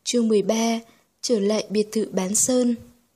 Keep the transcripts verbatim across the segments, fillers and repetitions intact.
Chương mười ba. Trở lại biệt thự Bán Sơn.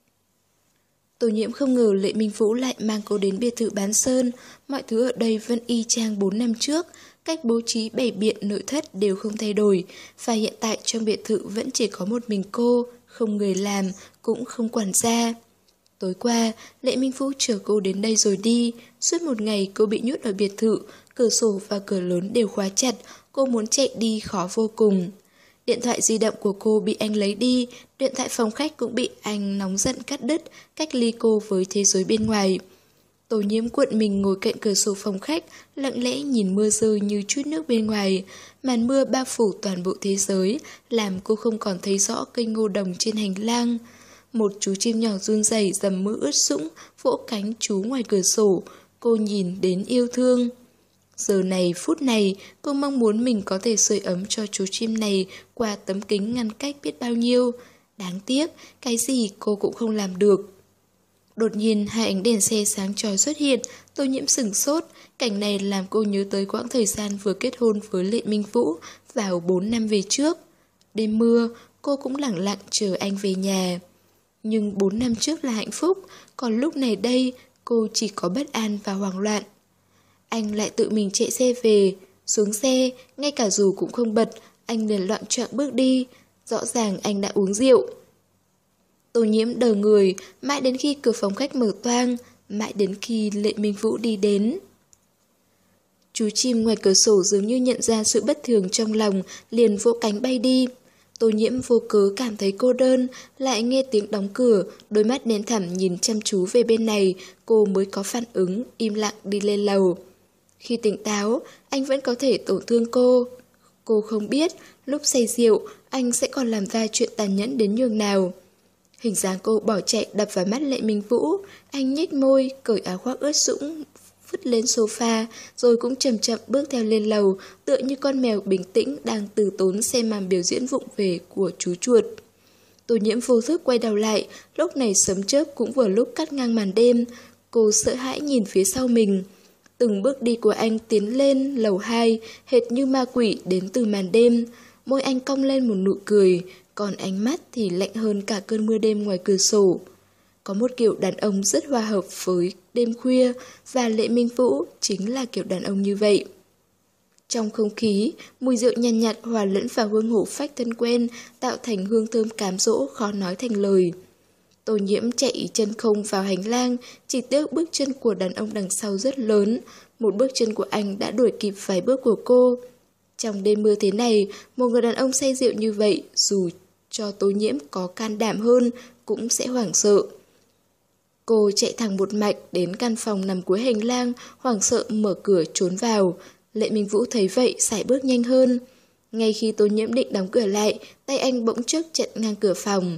Tô Nhiễm không ngờ Lệ Minh Vũ lại mang cô đến biệt thự Bán Sơn. Mọi thứ ở đây vẫn y chang bốn năm trước. Cách bố trí bày biện nội thất đều không thay đổi. Và hiện tại trong biệt thự vẫn chỉ có một mình cô, không người làm, cũng không quản gia. Tối qua, Lệ Minh Vũ chở cô đến đây rồi đi. Suốt một ngày cô bị nhốt ở biệt thự, cửa sổ và cửa lớn đều khóa chặt. Cô muốn chạy đi khó vô cùng. Điện thoại di động của cô bị anh lấy đi, điện thoại phòng khách cũng bị anh nóng giận cắt đứt, cách ly cô với thế giới bên ngoài. Tô Nhiễm cuộn mình ngồi cạnh cửa sổ phòng khách, lặng lẽ nhìn mưa rơi như chút nước bên ngoài. Màn mưa bao phủ toàn bộ thế giới, làm cô không còn thấy rõ cây ngô đồng trên hành lang. Một chú chim nhỏ run rẩy dầm mưa ướt sũng, vỗ cánh trú ngoài cửa sổ. Cô nhìn đến yêu thương. Giờ này, phút này, cô mong muốn mình có thể sưởi ấm cho chú chim này qua tấm kính ngăn cách biết bao nhiêu. Đáng tiếc, cái gì cô cũng không làm được. Đột nhiên, hai ánh đèn xe sáng chói xuất hiện, Tô Nhiễm sửng sốt. Cảnh này làm cô nhớ tới quãng thời gian vừa kết hôn với Lệ Minh Vũ vào bốn năm về trước. Đêm mưa, cô cũng lẳng lặng chờ anh về nhà. Nhưng bốn năm trước là hạnh phúc, còn lúc này đây, cô chỉ có bất an và hoảng loạn. Anh lại tự mình chạy xe về, xuống xe, ngay cả dù cũng không bật, anh liền loạng choạng bước đi, rõ ràng anh đã uống rượu. Tô Nhiễm đờ người, mãi đến khi cửa phòng khách mở toang, mãi đến khi Lệ Minh Vũ đi đến. Chú chim ngoài cửa sổ dường như nhận ra sự bất thường trong lòng, liền vỗ cánh bay đi. Tô Nhiễm vô cớ cảm thấy cô đơn, lại nghe tiếng đóng cửa, đôi mắt đen thẳm nhìn chăm chú về bên này, cô mới có phản ứng, im lặng đi lên lầu. Khi tỉnh táo, anh vẫn có thể tổn thương cô. Cô không biết, lúc say rượu, anh sẽ còn làm ra chuyện tàn nhẫn đến nhường nào. Hình dáng cô bỏ chạy đập vào mắt Lệ Minh Vũ, anh nhếch môi, cởi áo khoác ướt sũng, vứt lên sofa, rồi cũng chậm chậm bước theo lên lầu, tựa như con mèo bình tĩnh đang từ tốn xem màn biểu diễn vụng về của chú chuột. Tô Nhiễm vô thức quay đầu lại, lúc này sấm chớp cũng vừa lúc cắt ngang màn đêm. Cô sợ hãi nhìn phía sau mình. Từng bước đi của anh tiến lên lầu hai, hệt như ma quỷ đến từ màn đêm. Môi anh cong lên một nụ cười, còn ánh mắt thì lạnh hơn cả cơn mưa đêm ngoài cửa sổ. Có một kiểu đàn ông rất hòa hợp với đêm khuya, và Lệ Minh Vũ chính là kiểu đàn ông như vậy. Trong không khí, mùi rượu nhàn nhạt, nhạt hòa lẫn vào hương hổ phách thân quen, tạo thành hương thơm cám dỗ khó nói thành lời. Tô Nhiễm chạy chân không vào hành lang, chỉ tiếc bước chân của đàn ông đằng sau rất lớn. Một bước chân của anh đã đuổi kịp vài bước của cô. Trong đêm mưa thế này, một người đàn ông say rượu như vậy, dù cho Tô Nhiễm có can đảm hơn, cũng sẽ hoảng sợ. Cô chạy thẳng một mạch đến căn phòng nằm cuối hành lang, hoảng sợ mở cửa trốn vào. Lệ Minh Vũ thấy vậy, sải bước nhanh hơn. Ngay khi Tô Nhiễm định đóng cửa lại, tay anh bỗng chốc chặn ngang cửa phòng.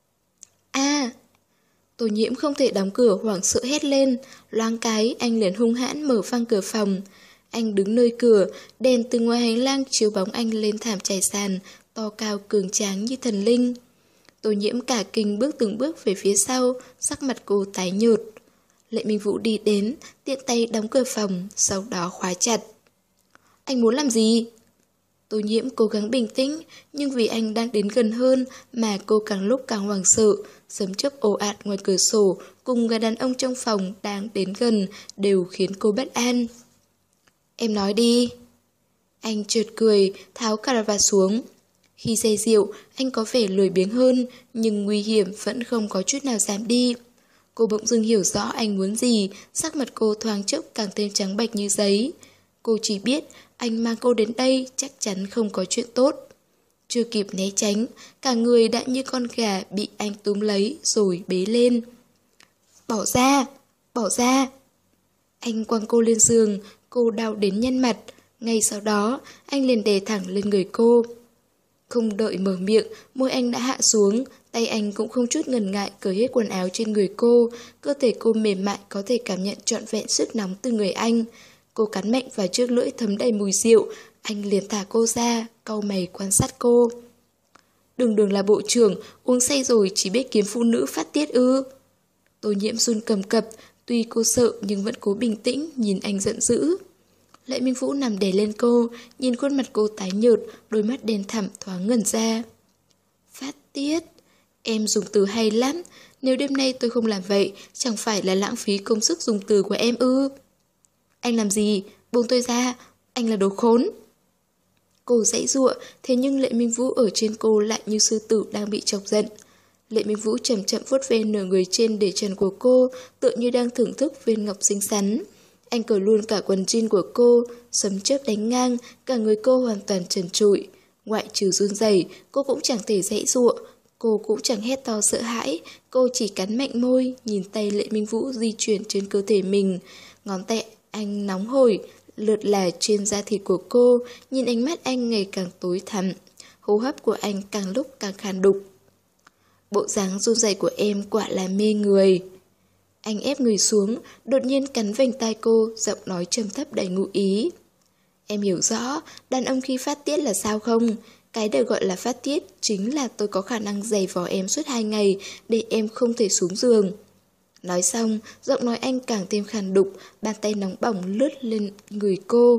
A! À, Tô Nhiễm không thể đóng cửa, hoảng sợ hét lên. Loáng cái, anh liền hung hãn mở phăng cửa phòng. Anh đứng nơi cửa, đèn từ ngoài hành lang chiếu bóng anh lên thảm trải sàn, to cao cường tráng như thần linh. Tô Nhiễm cả kinh bước từng bước về phía sau, sắc mặt cô tái nhợt. Lệ Minh Vũ đi đến, tiện tay đóng cửa phòng, sau đó khóa chặt. Anh muốn làm gì? Tô Nhiễm cố gắng bình tĩnh, nhưng vì anh đang đến gần hơn mà cô càng lúc càng hoảng sợ. Sấm chớp ồ ạt ngoài cửa sổ cùng người đàn ông trong phòng đang đến gần đều khiến cô bất an. Em nói đi. Anh chợt cười, tháo cà vạt xuống. Khi say rượu, anh có vẻ lười biếng hơn, nhưng nguy hiểm vẫn không có chút nào giảm đi. Cô bỗng dưng hiểu rõ anh muốn gì, sắc mặt cô thoáng chốc càng thêm trắng bệch như giấy. Cô chỉ biết anh mang cô đến đây chắc chắn không có chuyện tốt. Chưa kịp né tránh, cả người đã như con gà bị anh túm lấy rồi bế lên. Bỏ ra, bỏ ra. Anh quăng cô lên giường, cô đau đến nhăn mặt. Ngay sau đó, anh liền đè thẳng lên người cô. Không đợi mở miệng, môi anh đã hạ xuống, tay anh cũng không chút ngần ngại cởi hết quần áo trên người cô. Cơ thể cô mềm mại có thể cảm nhận trọn vẹn sức nóng từ người anh. Cô cắn mạnh vào chiếc lưỡi thấm đầy mùi rượu, anh liền thả cô ra, cau mày quan sát cô. Đường Đường là bộ trưởng, uống say rồi chỉ biết kiếm phụ nữ phát tiết ư? Tô Nhiễm run cầm cập, tuy cô sợ nhưng vẫn cố bình tĩnh, nhìn anh giận dữ. Lệ Minh Vũ nằm đè lên cô, nhìn khuôn mặt cô tái nhợt, đôi mắt đen thẳm thoáng ngẩn ra. Phát tiết. Em dùng từ hay lắm. Nếu đêm nay tôi không làm vậy, chẳng phải là lãng phí công sức dùng từ của em ư? Anh làm gì? Buông tôi ra. Anh là đồ khốn. Cô giãy giụa, thế nhưng Lệ Minh Vũ ở trên cô lại như sư tử đang bị chọc giận. Lệ Minh Vũ chậm chậm vuốt ve nửa người trên để trần của cô, tựa như đang thưởng thức viên ngọc xinh xắn. Anh cởi luôn cả quần jean của cô, sấm chớp đánh ngang, cả người cô hoàn toàn trần trụi. Ngoại trừ run rẩy, cô cũng chẳng thể giãy giụa, cô cũng chẳng hét to sợ hãi, cô chỉ cắn mạnh môi, nhìn tay Lệ Minh Vũ di chuyển trên cơ thể mình. Ngón tay anh nóng hổi, lượt là trên da thịt của cô, nhìn ánh mắt anh ngày càng tối thẳm. Hô hấp của anh càng lúc càng khàn đục. Bộ dáng run rẩy của em quả là mê người. Anh ép người xuống, đột nhiên cắn vành tai cô, giọng nói trầm thấp đầy ngụ ý. Em hiểu rõ, đàn ông khi phát tiết là sao không? Cái được gọi là phát tiết chính là tôi có khả năng giày vò em suốt hai ngày để em không thể xuống giường. Nói xong, giọng nói anh càng thêm khàn đục, bàn tay nóng bỏng lướt lên người cô.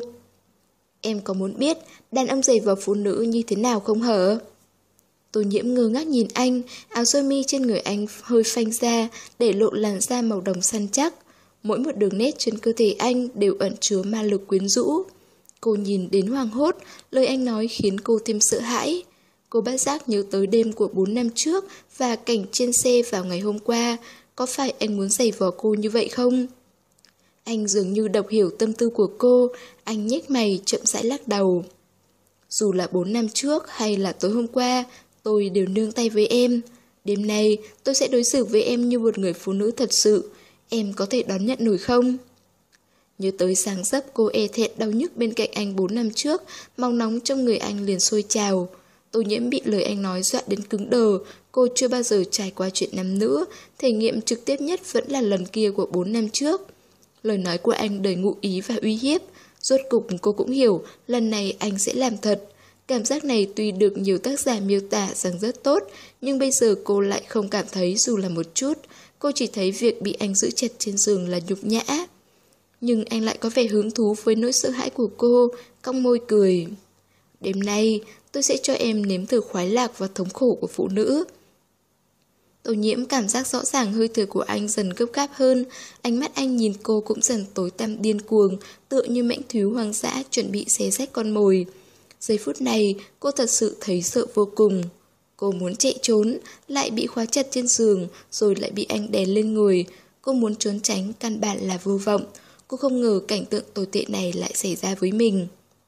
Em có muốn biết đàn ông giày vò phụ nữ như thế nào không hở? Tô Nhiễm ngơ ngác nhìn anh, áo sơ mi trên người anh hơi phanh ra, để lộ làn da màu đồng săn chắc. Mỗi một đường nét trên cơ thể anh đều ẩn chứa ma lực quyến rũ. Cô nhìn đến hoảng hốt, lời anh nói khiến cô thêm sợ hãi. Cô bất giác nhớ tới đêm của bốn năm trước và cảnh trên xe vào ngày hôm qua. Có phải anh muốn giày vò cô như vậy không? Anh dường như đọc hiểu tâm tư của cô, anh nhếch mày chậm rãi lắc đầu. Dù là bốn năm trước hay là tối hôm qua, tôi đều nương tay với em. Đêm nay tôi sẽ đối xử với em như một người phụ nữ thật sự. Em có thể đón nhận nổi không? Nhớ tới sáng dấp cô e thẹn đau nhức bên cạnh anh bốn năm trước, máu nóng trong người anh liền sôi trào. Tô Nhiễm bị lời anh nói dọa đến cứng đờ. Cô chưa bao giờ trải qua chuyện nam nữ, thể nghiệm trực tiếp nhất vẫn là lần kia của bốn năm trước. Lời nói của anh đầy ngụ ý và uy hiếp. Rốt cục cô cũng hiểu, lần này anh sẽ làm thật. Cảm giác này tuy được nhiều tác giả miêu tả rằng rất tốt, nhưng bây giờ cô lại không cảm thấy dù là một chút. Cô chỉ thấy việc bị anh giữ chặt trên giường là nhục nhã. Nhưng anh lại có vẻ hứng thú với nỗi sợ hãi của cô, cong môi cười. Đêm nay, tôi sẽ cho em nếm thử khoái lạc và thống khổ của phụ nữ. Tô Nhiễm cảm giác rõ ràng hơi thở của anh dần gấp gáp hơn, ánh mắt anh nhìn cô cũng dần tối tăm điên cuồng, tựa như mãnh thú hoang dã chuẩn bị xé rách con mồi. Giây phút này, cô thật sự thấy sợ vô cùng. Cô muốn chạy trốn, lại bị khóa chặt trên giường, rồi lại bị anh đè lên người. Cô muốn trốn tránh, căn bản là vô vọng. Cô không ngờ cảnh tượng tồi tệ này lại xảy ra với mình.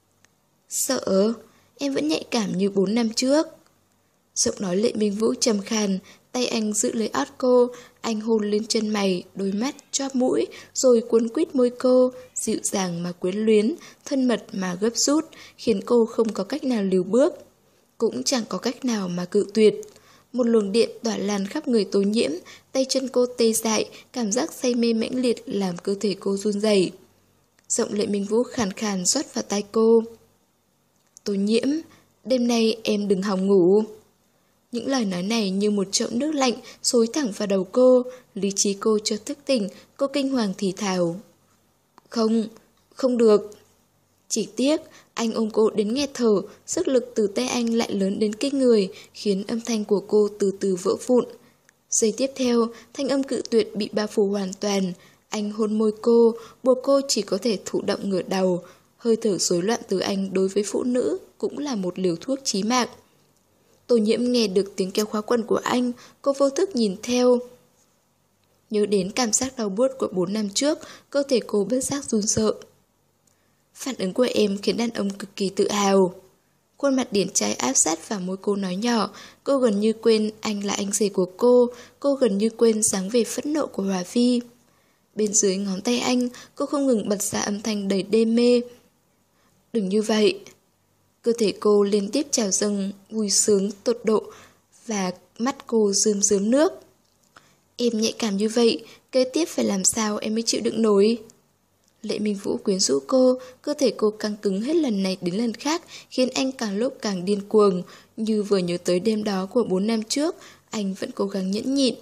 Sợ? Em vẫn nhạy cảm như bốn năm trước. Giọng nói Lệ Minh Vũ trầm khàn, tay anh giữ lấy ót cô, anh hôn lên chân mày, đôi mắt, chóp mũi, rồi cuốn quýt môi cô, dịu dàng mà quyến luyến, thân mật mà gấp rút, khiến cô không có cách nào lùi bước. Cũng chẳng có cách nào mà cự tuyệt. Một luồng điện tỏa lan khắp người Tô Nhiễm, tay chân cô tê dại, cảm giác say mê mãnh liệt làm cơ thể cô run rẩy. Giọng Lệ Minh Vũ khàn khàn rót vào tai cô. Tô Nhiễm, đêm nay em đừng hòng ngủ. Những lời nói này như một chậu nước lạnh xối thẳng vào đầu cô, lý trí cô chợt thức tỉnh, cô kinh hoàng thì thào. Không, không được. Chỉ tiếc, anh ôm cô đến nghẹt thở, sức lực từ tay anh lại lớn đến kinh người, khiến âm thanh của cô từ từ vỡ vụn. Giây tiếp theo, thanh âm cự tuyệt bị bao phủ hoàn toàn. Anh hôn môi cô, buộc cô chỉ có thể thụ động ngửa đầu. Hơi thở rối loạn từ anh đối với phụ nữ cũng là một liều thuốc chí mạng. Tô Nhiễm nghe được tiếng kêu khóa quần của anh, cô vô thức nhìn theo. Nhớ đến cảm giác đau buốt của bốn năm trước, cơ thể cô bất giác run sợ. Phản ứng của em khiến đàn ông cực kỳ tự hào. Khuôn mặt điển trai áp sát vào môi cô nói nhỏ, cô gần như quên anh là anh rể của cô, cô gần như quên dáng vẻ phẫn nộ của Hòa Vi. Bên dưới ngón tay anh, cô không ngừng bật ra âm thanh đầy đê mê. Đừng như vậy. Cơ thể cô liên tiếp trào dâng, vui sướng, tột độ, và mắt cô rơm rớm nước. Em nhạy cảm như vậy, kế tiếp phải làm sao em mới chịu đựng nổi? Lệ Minh Vũ quyến rũ cô, cơ thể cô căng cứng hết lần này đến lần khác, khiến anh càng lúc càng điên cuồng. Như vừa nhớ tới đêm đó của bốn năm trước, anh vẫn cố gắng nhẫn nhịn.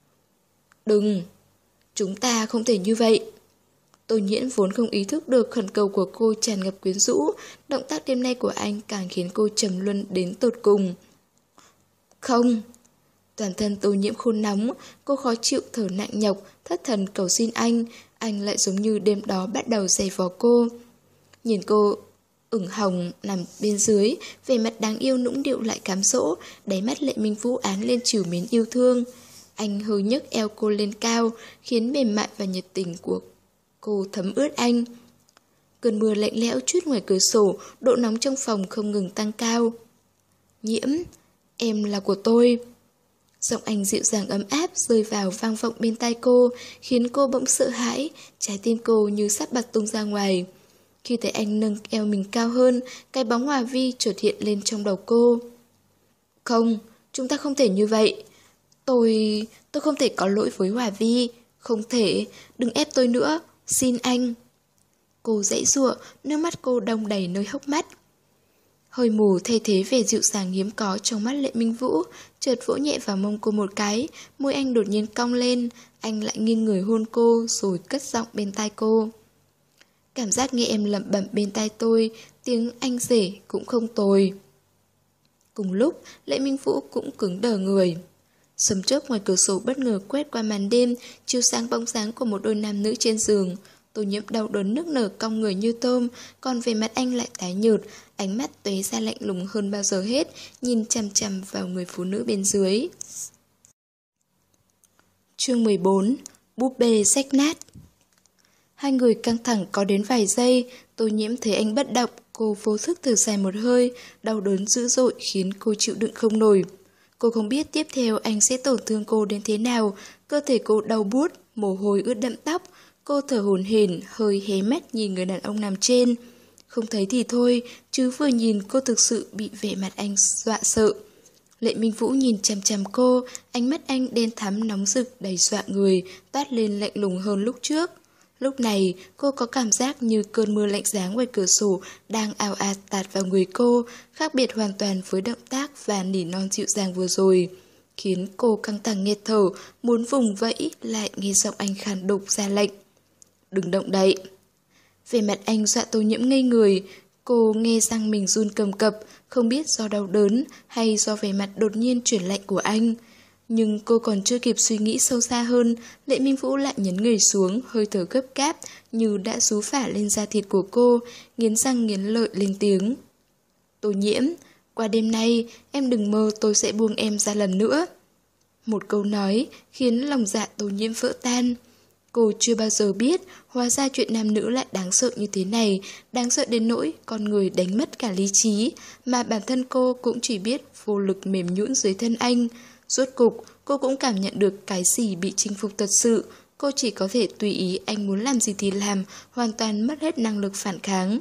Đừng, chúng ta không thể như vậy. Tô Nhiễm vốn không ý thức được khẩn cầu của cô tràn ngập quyến rũ, động tác đêm nay của anh càng khiến cô trầm luân đến tột cùng. Không. Toàn thân Tô Nhiễm khôn nóng, cô khó chịu thở nặng nhọc, thất thần cầu xin anh, anh lại giống như đêm đó bắt đầu giày vò cô. Nhìn cô ửng hồng nằm bên dưới, vẻ mặt đáng yêu nũng nịu lại cám dỗ, đáy mắt Lệ Minh Vũ án lên trìu mến yêu thương. Anh hơi nhấc eo cô lên cao, khiến mềm mại và nhiệt tình của cô thấm ướt anh. Cơn mưa lạnh lẽo trút ngoài cửa sổ, độ nóng trong phòng không ngừng tăng cao. Nhiễm, em là của tôi. Giọng anh dịu dàng ấm áp rơi vào vang vọng bên tai cô, khiến cô bỗng sợ hãi, trái tim cô như sắp bật tung ra ngoài. Khi thấy anh nâng eo mình cao hơn, cái bóng Hòa Vi chợt hiện lên trong đầu cô. Không, chúng ta không thể như vậy. Tôi... tôi không thể có lỗi với Hòa Vi. Không thể, đừng ép tôi nữa, xin anh. Cô giãy giụa, nước mắt cô đong đầy nơi hốc mắt. Hơi mù thay thế vẻ dịu dàng hiếm có trong mắt Lệ Minh Vũ, chợt vỗ nhẹ vào mông cô một cái, môi anh đột nhiên cong lên, anh lại nghiêng người hôn cô rồi cất giọng bên tai cô. Cảm giác nghe em lẩm bẩm bên tai tôi, tiếng anh rể cũng không tồi. Cùng lúc, Lệ Minh Vũ cũng cứng đờ người. Sấm chớp ngoài cửa sổ bất ngờ quét qua màn đêm, chiếu sáng bóng dáng của một đôi nam nữ trên giường. Tô Nhiễm đau đớn nức nở cong người như tôm, còn về mặt anh lại tái nhợt, ánh mắt tóe ra lạnh lùng hơn bao giờ hết, nhìn chằm chằm vào người phụ nữ bên dưới. Chương mười bốn. Búp bê rách nát. Hai người căng thẳng có đến vài giây, Tô Nhiễm thấy anh bất động, cô vô thức thở dài một hơi, đau đớn dữ dội khiến cô chịu đựng không nổi. Cô không biết tiếp theo anh sẽ tổn thương cô đến thế nào, cơ thể cô đau buốt, mồ hôi ướt đẫm tóc. Cô thở hổn hển, hơi hé mắt nhìn người đàn ông nằm trên. Không thấy thì thôi, chứ vừa nhìn cô thực sự bị vẻ mặt anh dọa sợ. Lệ Minh Vũ nhìn chằm chằm cô, ánh mắt anh đen thắm nóng rực đầy dọa người, toát lên lạnh lùng hơn lúc trước. Lúc này, cô có cảm giác như cơn mưa lạnh giá ngoài cửa sổ đang ào ạt tạt vào người cô, khác biệt hoàn toàn với động tác và nỉ non dịu dàng vừa rồi. Khiến cô căng thẳng nghẹt thở, muốn vùng vẫy, lại nghe giọng anh khàn đục ra lệnh. Đừng động đậy. Về mặt anh dọa Tô Nhiễm ngây người, cô nghe răng mình run cầm cập, không biết do đau đớn hay do vẻ mặt đột nhiên chuyển lạnh của anh. Nhưng cô còn chưa kịp suy nghĩ sâu xa hơn, Lệ Minh Vũ lại nhấn người xuống, hơi thở gấp gáp, như đã xú phả lên da thịt của cô, nghiến răng nghiến lợi lên tiếng. Tô Nhiễm, qua đêm nay, em đừng mơ tôi sẽ buông em ra lần nữa. Một câu nói khiến lòng dạ Tô Nhiễm vỡ tan. Cô chưa bao giờ biết, hóa ra chuyện nam nữ lại đáng sợ như thế này, đáng sợ đến nỗi con người đánh mất cả lý trí, mà bản thân cô cũng chỉ biết vô lực mềm nhũn dưới thân anh. Rốt cục, cô cũng cảm nhận được cái gì bị chinh phục thật sự, cô chỉ có thể tùy ý anh muốn làm gì thì làm, hoàn toàn mất hết năng lực phản kháng.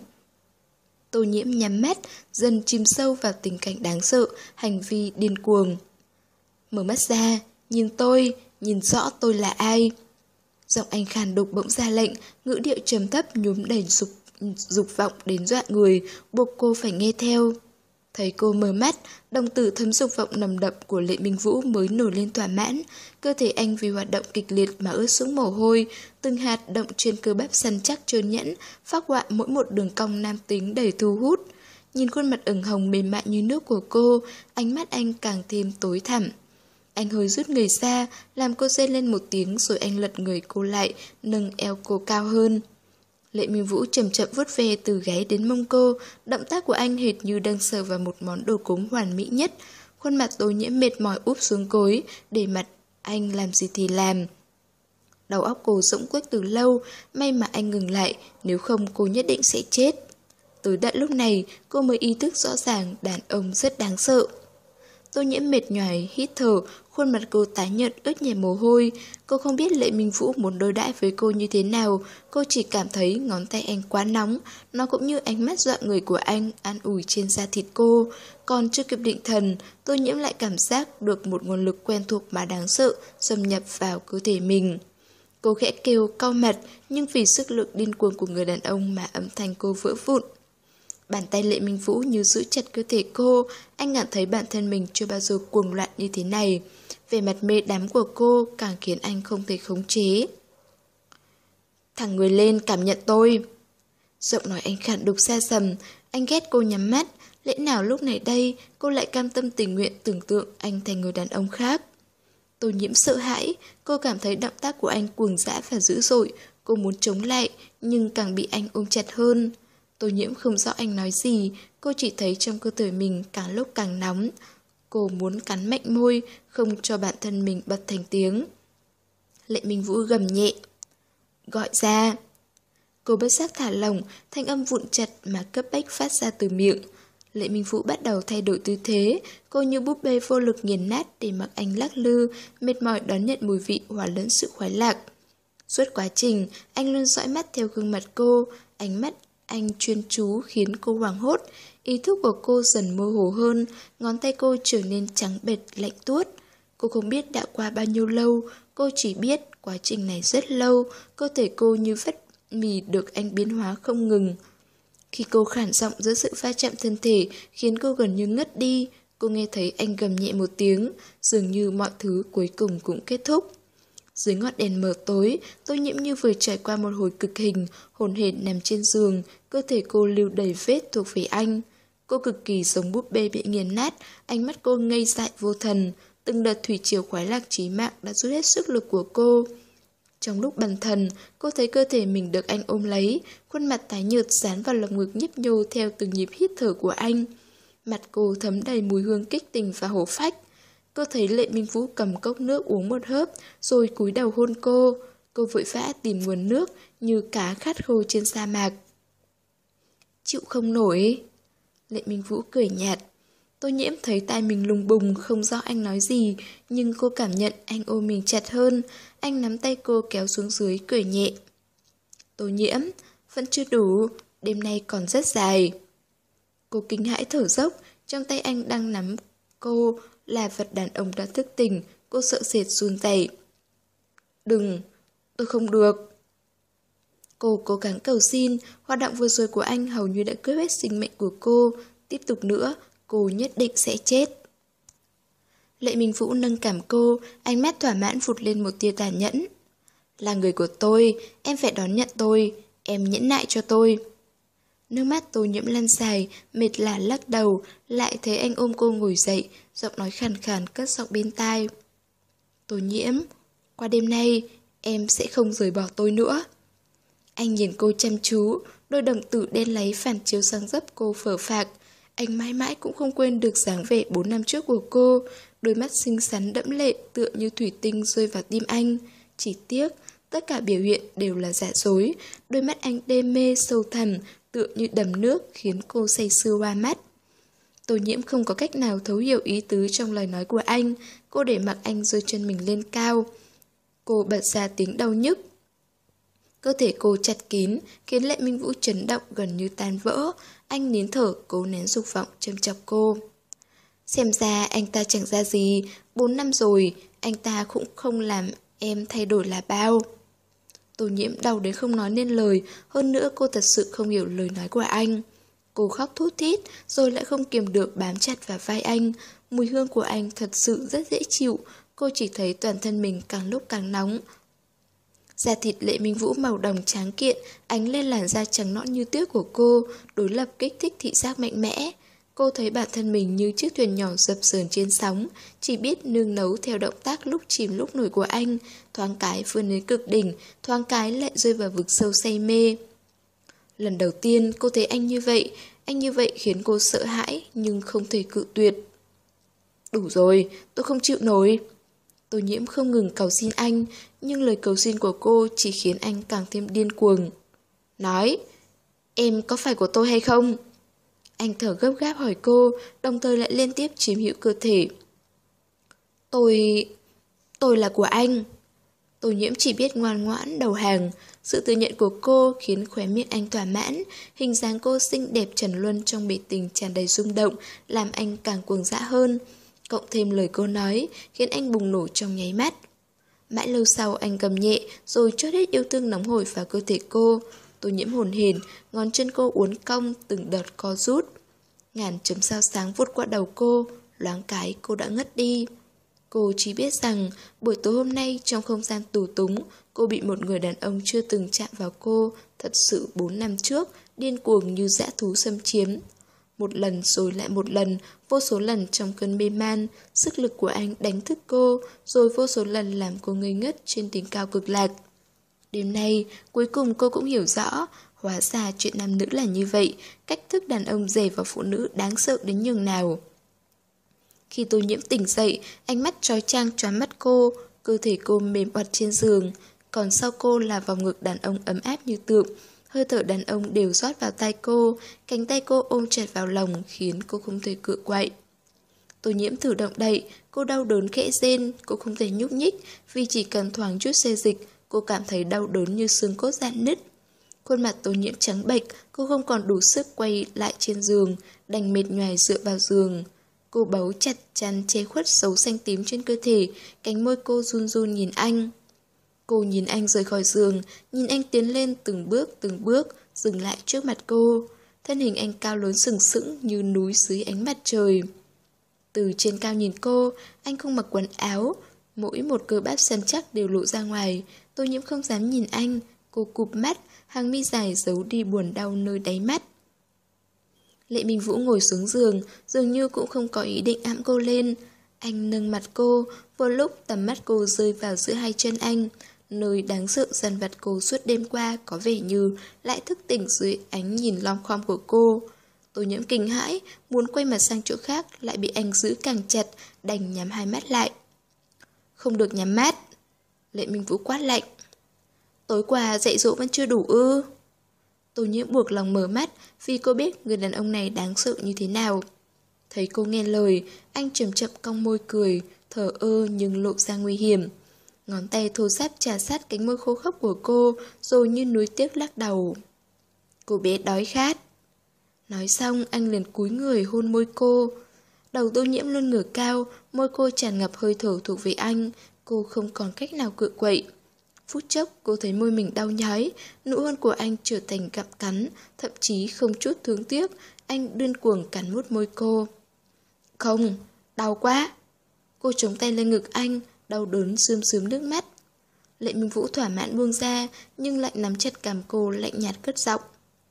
Tô Nhiễm nhắm mắt, dần chìm sâu vào tình cảnh đáng sợ, hành vi điên cuồng. Mở mắt ra, nhìn tôi, nhìn rõ tôi là ai. Giọng anh khàn đục bỗng ra lệnh, ngữ điệu trầm thấp nhuốm đầy dục, dục vọng đến dọa người, buộc cô phải nghe theo. Thấy cô mở mắt, đồng tử thấm dục vọng nồng đậm của Lệ Minh Vũ mới nổi lên thỏa mãn. Cơ thể anh vì hoạt động kịch liệt mà ướt sũng mồ hôi, từng hạt động trên cơ bắp săn chắc trơn nhẵn, phác họa mỗi một đường cong nam tính đầy thu hút. Nhìn khuôn mặt ửng hồng mềm mại như nước của cô, ánh mắt anh càng thêm tối thẳm. Anh hơi rút người ra, làm cô rên lên một tiếng rồi anh lật người cô lại, nâng eo cô cao hơn. Lệ Minh Vũ chậm chậm vuốt ve từ gáy đến mông cô, động tác của anh hệt như đang sờ vào một món đồ cúng hoàn mỹ nhất. Khuôn mặt Tô Nhiễm mệt mỏi úp xuống gối, để mặt anh làm gì thì làm. Đầu óc cô rỗng quếch từ lâu, may mà anh ngừng lại, nếu không cô nhất định sẽ chết. Tới tận lúc này, cô mới ý thức rõ ràng đàn ông rất đáng sợ. Tô Nhiễm mệt nhoài, hít thở, khuôn mặt cô tái nhợt ướt nhẹp mồ hôi. Cô không biết Lệ Minh Vũ muốn đối đãi với cô như thế nào, cô chỉ cảm thấy ngón tay anh quá nóng, nó cũng như ánh mắt dọa người của anh an ủi trên da thịt cô. Còn chưa kịp định thần, Tô Nhiễm lại cảm giác được một nguồn lực quen thuộc mà đáng sợ xâm nhập vào cơ thể mình. Cô khẽ kêu cau mặt, nhưng vì sức lực điên cuồng của người đàn ông mà âm thanh cô vỡ vụn. Bàn tay Lệ Minh Vũ như giữ chặt cơ thể cô, anh cảm thấy bản thân mình chưa bao giờ cuồng loạn như thế này. Vẻ mặt mê đắm của cô càng khiến anh không thể khống chế. Thẳng người lên cảm nhận tôi. Giọng nói anh khàn đục xa sầm, anh ghét cô nhắm mắt, Lẽ nào lúc này đây cô lại cam tâm tình nguyện tưởng tượng anh thành người đàn ông khác? Tô Nhiễm sợ hãi, cô cảm thấy động tác của anh cuồng dã và dữ dội. Cô muốn chống lại, nhưng càng bị anh ôm chặt hơn. Tô Nhiễm không rõ anh nói gì, cô chỉ thấy trong cơ thể mình càng lúc càng nóng. Cô muốn cắn mạnh môi, không cho bản thân mình bật thành tiếng. Lệ Minh Vũ gầm nhẹ. Gọi ra. Cô bất giác thả lỏng, thanh âm vụn chặt mà cấp bách phát ra từ miệng. Lệ Minh Vũ bắt đầu thay đổi tư thế, cô như búp bê vô lực nghiền nát để mặc anh lắc lư, mệt mỏi đón nhận mùi vị hòa lẫn sự khoái lạc. Suốt quá trình, anh luôn dõi mắt theo gương mặt cô, ánh mắt anh chuyên chú khiến cô hoảng hốt. Ý thức của cô dần mơ hồ hơn, ngón tay cô trở nên trắng bệch lạnh tuốt. Cô không biết đã qua bao nhiêu lâu, cô chỉ biết quá trình này rất lâu, cơ thể cô như vắt mì được anh biến hóa không ngừng. Khi cô khản giọng giữa sự va chạm thân thể khiến cô gần như ngất đi, cô nghe thấy anh gầm nhẹ một tiếng, dường như mọi thứ cuối cùng cũng kết thúc. Dưới ngọn đèn mờ tối, Tô Nhiễm như vừa trải qua một hồi cực hình, hồn hển nằm trên giường, cơ thể cô lưu đầy vết thuộc về anh. Cô cực kỳ giống búp bê bị nghiền nát, ánh mắt cô ngây dại vô thần, từng đợt thủy triều khoái lạc chí mạng đã rút hết sức lực của cô. Trong lúc bần thần, cô thấy cơ thể mình được anh ôm lấy, khuôn mặt tái nhợt dán vào lồng ngực nhấp nhô theo từng nhịp hít thở của anh. Mặt cô thấm đầy mùi hương kích tình và hổ phách. Cô thấy Lệ Minh Vũ cầm cốc nước uống một hớp, rồi cúi đầu hôn cô. Cô vội vã tìm nguồn nước như cá khát khô trên sa mạc. Chịu không nổi. Lệ Minh Vũ cười nhạt. Tô Nhiễm thấy tai mình lùng bùng, không rõ anh nói gì, nhưng cô cảm nhận anh ôm mình chặt hơn. Anh nắm tay cô kéo xuống dưới, cười nhẹ. Tô Nhiễm, vẫn chưa đủ, đêm nay còn rất dài. Cô kinh hãi thở dốc, trong tay anh đang nắm cô là vật đàn ông đã thức tỉnh, cô sợ sệt run rẩy. Đừng, tôi không được. Cô cố gắng cầu xin, hoạt động vừa rồi của anh hầu như đã cướp hết sinh mệnh của cô. Tiếp tục nữa, cô nhất định sẽ chết. Lệ Minh Vũ nâng cằm cô, ánh mắt thỏa mãn vụt lên một tia tàn nhẫn. Là người của tôi, em phải đón nhận tôi, em nhẫn nại cho tôi. Nước mắt Tô Nhiễm lăn dài, mệt lả lắc đầu, lại thấy anh ôm cô ngồi dậy, giọng nói khàn khàn cất giọng bên tai. Tô Nhiễm, qua đêm nay, em sẽ không rời bỏ tôi nữa. Anh nhìn cô chăm chú, đôi đồng tử đen láy phản chiếu sáng dấp cô phở phạc. Anh mãi mãi cũng không quên được dáng vẻ bốn năm trước của cô, đôi mắt xinh xắn đẫm lệ tựa như thủy tinh rơi vào tim anh. Chỉ tiếc, tất cả biểu hiện đều là giả dối, đôi mắt anh đê mê sâu thẳm, tựa như đầm nước khiến cô say sưa hoa mắt. Tô Nhiễm không có cách nào thấu hiểu ý tứ trong lời nói của anh, cô để mặc anh giơ chân mình lên cao. Cô bật ra tiếng đau nhức. Cơ thể cô chặt kín, khiến Lệ Minh Vũ chấn động gần như tan vỡ. Anh nín thở, cố nén dục vọng châm chọc cô. Xem ra anh ta chẳng ra gì, bốn năm rồi, anh ta cũng không làm em thay đổi là bao. Tô Nhiễm đau đến không nói nên lời, hơn nữa cô thật sự không hiểu lời nói của anh. Cô khóc thút thít, rồi lại không kiềm được bám chặt vào vai anh. Mùi hương của anh thật sự rất dễ chịu, cô chỉ thấy toàn thân mình càng lúc càng nóng. Da thịt Lệ Minh Vũ màu đồng tráng kiện, ánh lên làn da trắng nõn như tuyết của cô, đối lập kích thích thị giác mạnh mẽ. Cô thấy bản thân mình như chiếc thuyền nhỏ dập dờn trên sóng, chỉ biết nương nấu theo động tác lúc chìm lúc nổi của anh, thoáng cái vươn đến cực đỉnh, thoáng cái lại rơi vào vực sâu say mê. Lần đầu tiên cô thấy anh như vậy, anh như vậy khiến cô sợ hãi nhưng không thể cự tuyệt. Đủ rồi, tôi không chịu nổi. Tô Nhiễm không ngừng cầu xin anh, nhưng lời cầu xin của cô chỉ khiến anh càng thêm điên cuồng. Nói, em có phải của tôi hay không? Anh thở gấp gáp hỏi cô, đồng thời lại liên tiếp chiếm hữu cơ thể. Tôi... tôi là của anh. Tô Nhiễm chỉ biết ngoan ngoãn đầu hàng. Sự thừa nhận của cô khiến khóe miệng anh thỏa mãn. Hình dáng cô xinh đẹp trần luân trong bể tình tràn đầy rung động, làm anh càng cuồng dã hơn. Cộng thêm lời cô nói, khiến anh bùng nổ trong nháy mắt. Mãi lâu sau anh cầm nhẹ, rồi chốt hết yêu thương nóng hổi vào cơ thể cô. Tô Nhiễm hồn hển, ngón chân cô uốn cong, từng đợt co rút. Ngàn chấm sao sáng vút qua đầu cô, loáng cái cô đã ngất đi. Cô chỉ biết rằng, buổi tối hôm nay trong không gian tù túng, cô bị một người đàn ông chưa từng chạm vào cô, thật sự bốn năm trước, điên cuồng như dã thú xâm chiếm. Một lần rồi lại một lần, vô số lần trong cơn mê man, sức lực của anh đánh thức cô, rồi vô số lần làm cô ngây ngất trên đỉnh cao cực lạc. Đêm nay, cuối cùng cô cũng hiểu rõ, hóa ra chuyện nam nữ là như vậy, cách thức đàn ông dè vào phụ nữ đáng sợ đến nhường nào. Khi Tô Nhiễm tỉnh dậy, ánh mắt trói trang choáng mắt cô, cơ thể cô mềm oặt trên giường, còn sau cô là vòng ngực đàn ông ấm áp như tượng. Hơi thở đàn ông đều rót vào tai cô, cánh tay cô ôm chặt vào lòng khiến cô không thể cựa quậy. Tô Nhiễm thử động đậy, cô đau đớn khẽ rên, cô không thể nhúc nhích vì chỉ cần thoáng chút xê dịch, cô cảm thấy đau đớn như xương cốt rạn nứt. Khuôn mặt Tô Nhiễm trắng bệch, cô không còn đủ sức quay lại trên giường, đành mệt nhoài dựa vào giường. Cô bấu chặt chăn che khuất dấu xanh tím trên cơ thể, cánh môi cô run run nhìn anh. Cô nhìn anh rời khỏi giường, nhìn anh tiến lên từng bước từng bước, dừng lại trước mặt cô. Thân hình anh cao lớn sừng sững như núi dưới ánh mặt trời. Từ trên cao nhìn cô, anh không mặc quần áo, mỗi một cơ bắp săn chắc đều lộ ra ngoài. Tô Nhiễm không dám nhìn anh, cô cụp mắt, hàng mi dài giấu đi buồn đau nơi đáy mắt. Lệ Minh Vũ ngồi xuống giường, dường như cũng không có ý định ẵm cô lên. Anh nâng mặt cô, vô lúc tầm mắt cô rơi vào giữa hai chân anh, nơi đáng sợ dằn vặt cô suốt đêm qua có vẻ như lại thức tỉnh dưới ánh nhìn lom khom của cô. Tô Nhiễm kinh hãi, muốn quay mặt sang chỗ khác lại bị anh giữ càng chặt, đành nhắm hai mắt lại. Không được nhắm mắt. Lệ Minh Vũ quát lạnh. Tối qua dạy dỗ vẫn chưa đủ ư? Tô Nhiễm buộc lòng mở mắt vì cô biết người đàn ông này đáng sợ như thế nào. Thấy cô nghe lời, anh chậm chậm cong môi cười, thờ ơ nhưng lộ ra nguy hiểm. Ngón tay thô ráp chà sát cánh môi khô khốc của cô, rồi như núi tiếc lắc đầu. Cô bé đói khát. Nói xong, anh liền cúi người hôn môi cô. Đầu Tô Nhiễm luôn ngửa cao, môi cô tràn ngập hơi thở thuộc về anh. Cô không còn cách nào cựa quậy. Phút chốc, cô thấy môi mình đau nhói, nụ hôn của anh trở thành gặm cắn, thậm chí không chút thương tiếc, anh điên cuồng cắn mút môi cô. Không, đau quá. Cô chống tay lên ngực anh, đau đớn rơm rớm nước mắt. Lệ Minh Vũ thỏa mãn buông ra, nhưng lại nắm chặt cằm cô lạnh nhạt cất giọng.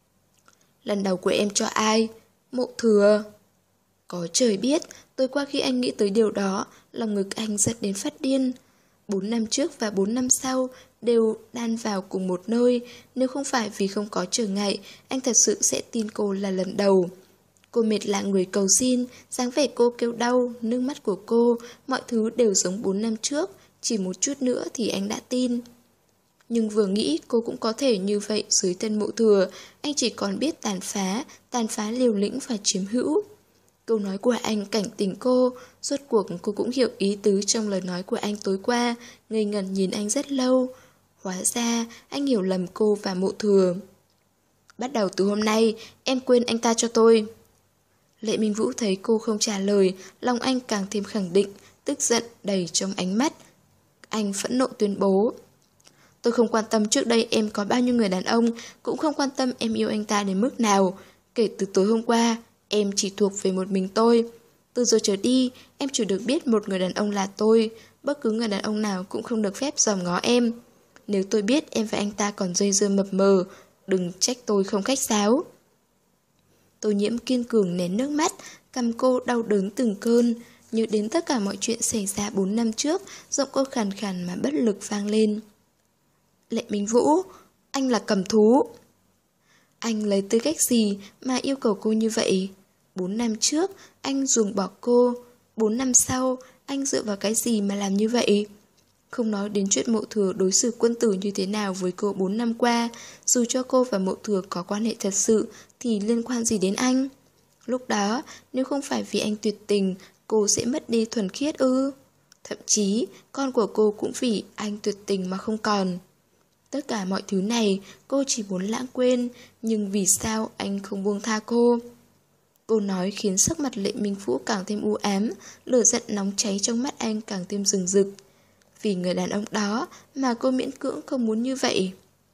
Lần đầu của em cho ai? Mộ Thừa. Có trời biết, tối qua khi anh nghĩ tới điều đó, lòng ngực anh giật đến phát điên. Bốn năm trước và bốn năm sau đều đan vào cùng một nơi. Nếu không phải vì không có trở ngại, anh thật sự sẽ tin cô là lần đầu. Cô mệt lạ người cầu xin, dáng vẻ cô kêu đau, nước mắt của cô, mọi thứ đều giống bốn năm trước. Chỉ một chút nữa thì anh đã tin. Nhưng vừa nghĩ cô cũng có thể như vậy dưới thân Mộ Thừa, anh chỉ còn biết tàn phá, tàn phá liều lĩnh và chiếm hữu. Câu nói của anh cảnh tỉnh cô, rốt cuộc cô cũng hiểu ý tứ trong lời nói của anh tối qua, ngây ngẩn nhìn anh rất lâu. Hóa ra, anh hiểu lầm cô và Mộ Thừa. Bắt đầu từ hôm nay, em quên anh ta cho tôi. Lệ Minh Vũ thấy cô không trả lời, lòng anh càng thêm khẳng định, tức giận đầy trong ánh mắt. Anh phẫn nộ tuyên bố. Tôi không quan tâm trước đây em có bao nhiêu người đàn ông, cũng không quan tâm em yêu anh ta đến mức nào. Kể từ tối hôm qua, em chỉ thuộc về một mình tôi. Từ giờ trở đi, em chỉ được biết một người đàn ông là tôi. Bất cứ người đàn ông nào cũng không được phép dòm ngó em. Nếu tôi biết em và anh ta còn dây dưa mập mờ, đừng trách tôi không khách sáo. Tô Nhiễm kiên cường nén nước mắt, cằm cô đau đớn từng cơn. Nhớ đến tất cả mọi chuyện xảy ra bốn năm trước, giọng cô khàn khàn mà bất lực vang lên. Lệ Minh Vũ, anh là cầm thú. Anh lấy tư cách gì mà yêu cầu cô như vậy? Bốn năm trước, anh ruồng bỏ cô. Bốn năm sau, anh dựa vào cái gì mà làm như vậy? Không nói đến chuyện Mộ Thừa đối xử quân tử như thế nào với cô bốn năm qua, dù cho cô và Mộ Thừa có quan hệ thật sự, thì liên quan gì đến anh? Lúc đó, nếu không phải vì anh tuyệt tình, cô sẽ mất đi thuần khiết ư? Thậm chí, con của cô cũng vì anh tuyệt tình mà không còn. Tất cả mọi thứ này, cô chỉ muốn lãng quên, nhưng vì sao anh không buông tha cô? Cô nói khiến sắc mặt Lệ Minh Vũ càng thêm u ám, lửa giận nóng cháy trong mắt anh càng thêm rừng rực. Vì người đàn ông đó mà cô miễn cưỡng không muốn như vậy.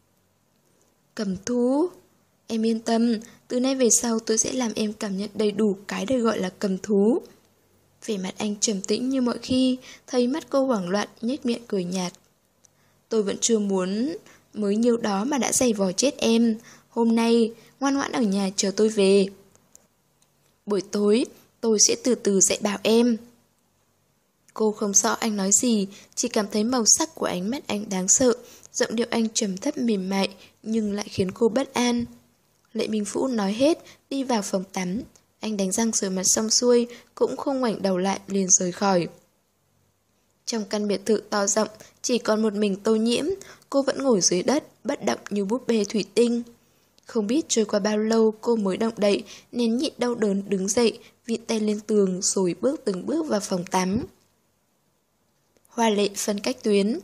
Cầm thú. Em yên tâm, từ nay về sau tôi sẽ làm em cảm nhận đầy đủ cái được gọi là cầm thú. Vẻ mặt anh trầm tĩnh như mọi khi, thấy mắt cô hoảng loạn, nhếch miệng cười nhạt. Tôi vẫn chưa muốn mới nhiêu đó mà đã giày vò chết em. Hôm nay, ngoan ngoãn ở nhà chờ tôi về. Buổi tối, tôi sẽ từ từ dạy bảo em. Cô không rõ anh nói gì, chỉ cảm thấy màu sắc của ánh mắt anh đáng sợ, giọng điệu anh trầm thấp mềm mại, nhưng lại khiến cô bất an. Lệ Minh Vũ nói hết, đi vào phòng tắm. Anh đánh răng rửa mặt xong xuôi, cũng không ngoảnh đầu lại liền rời khỏi. Trong căn biệt thự to rộng, chỉ còn một mình Tô Nhiễm, cô vẫn ngồi dưới đất, bất động như búp bê thủy tinh. Không biết trôi qua bao lâu cô mới động đậy, nên nhịn đau đớn đứng dậy, vịn tay lên tường rồi bước từng bước vào phòng tắm. Hoa lệ phân cách tuyến.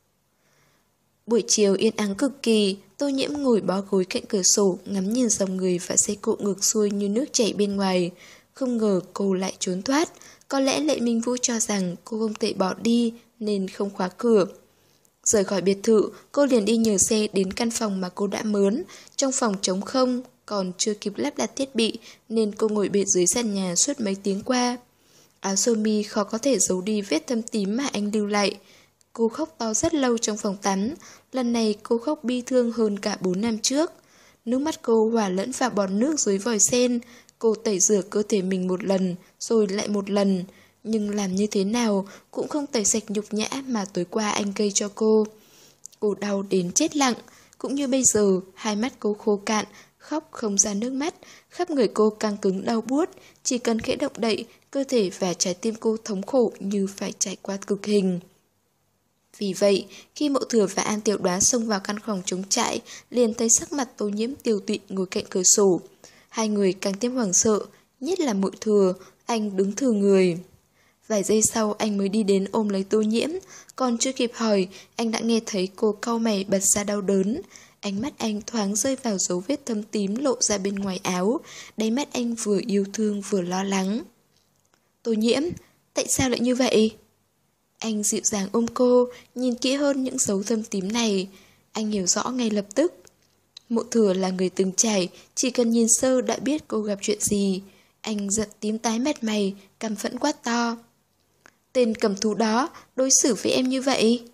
Buổi chiều yên ắng cực kỳ, Tô Nhiễm ngồi bó gối cạnh cửa sổ, ngắm nhìn dòng người và xe cộ ngược xuôi như nước chảy bên ngoài. Không ngờ cô lại trốn thoát. Có lẽ Lệ Minh Vũ cho rằng cô không thể bỏ đi nên không khóa cửa. Rời khỏi biệt thự, cô liền đi nhờ xe đến căn phòng mà cô đã mướn. Trong phòng trống không, còn chưa kịp lắp đặt thiết bị nên cô ngồi bệt dưới sàn nhà suốt mấy tiếng qua. Áo sơ mi khó có thể giấu đi vết thâm tím mà anh lưu lại. Cô khóc to rất lâu trong phòng tắm. Lần này cô khóc bi thương hơn cả bốn năm trước. Nước mắt cô hòa lẫn vào bọt nước dưới vòi sen. Cô tẩy rửa cơ thể mình một lần, rồi lại một lần. Nhưng làm như thế nào cũng không tẩy sạch nhục nhã mà tối qua anh gây cho cô. Cô đau đến chết lặng. Cũng như bây giờ, hai mắt cô khô cạn, khóc không ra nước mắt. Khắp người cô căng cứng đau buốt. Chỉ cần khẽ động đậy, cơ thể và trái tim cô thống khổ như phải trải qua cực hình. Vì vậy, khi Mộ Thừa và An Tiểu Đoá xông vào căn phòng trống trại, liền thấy sắc mặt Tô Nhiễm tiều tụy ngồi cạnh cửa sổ. Hai người càng thêm hoảng sợ, nhất là Mộ Thừa, anh đứng thừ người. Vài giây sau anh mới đi đến ôm lấy Tô Nhiễm, còn chưa kịp hỏi, anh đã nghe thấy cô cau mày bật ra đau đớn. Ánh mắt anh thoáng rơi vào dấu vết thâm tím lộ ra bên ngoài áo, đáy mắt anh vừa yêu thương vừa lo lắng. Tô Nhiễm, tại sao lại như vậy? Anh dịu dàng ôm cô, nhìn kỹ hơn những dấu thâm tím này. Anh hiểu rõ ngay lập tức. Mộ Thừa là người từng trải, chỉ cần nhìn sơ đã biết cô gặp chuyện gì. Anh giận tím tái mặt mày, căm phẫn quát to. Tên cầm thú đó, đối xử với em như vậy.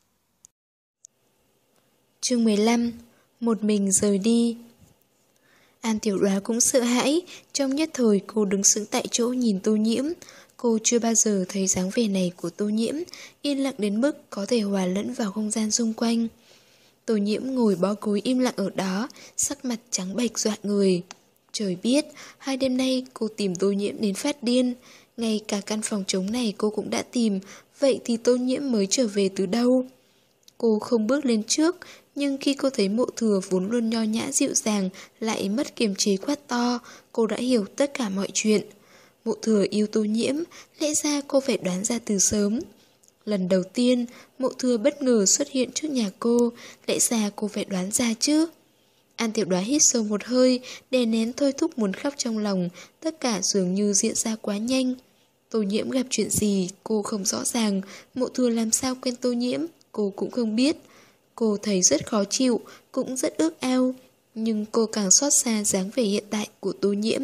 Chương mười lăm. Một mình rời đi. An Tiểu Đoá cũng sợ hãi, trong nhất thời cô đứng sững tại chỗ nhìn Tô Nhiễm. Cô chưa bao giờ thấy dáng vẻ này của Tô Nhiễm, yên lặng đến mức có thể hòa lẫn vào không gian xung quanh. Tô Nhiễm ngồi bó gối im lặng ở đó, sắc mặt trắng bệch dọa người. Trời biết, hai đêm nay cô tìm Tô Nhiễm đến phát điên. Ngay cả căn phòng trống này cô cũng đã tìm, vậy thì Tô Nhiễm mới trở về từ đâu? Cô không bước lên trước, nhưng khi cô thấy Mộ Thừa vốn luôn nho nhã dịu dàng lại mất kiềm chế quát to, cô đã hiểu tất cả mọi chuyện. Mộ Thừa yêu Tô Nhiễm, lẽ ra cô phải đoán ra từ sớm. Lần đầu tiên, Mộ Thừa bất ngờ xuất hiện trước nhà cô, lẽ ra cô phải đoán ra chứ. An Tiểu Đoá hít sâu một hơi, đè nén thôi thúc muốn khóc trong lòng, tất cả dường như diễn ra quá nhanh. Tô Nhiễm gặp chuyện gì, cô không rõ ràng, Mộ Thừa làm sao quen Tô Nhiễm, cô cũng không biết. Cô thấy rất khó chịu, cũng rất ước ao, nhưng cô càng xót xa dáng vẻ hiện tại của Tô Nhiễm.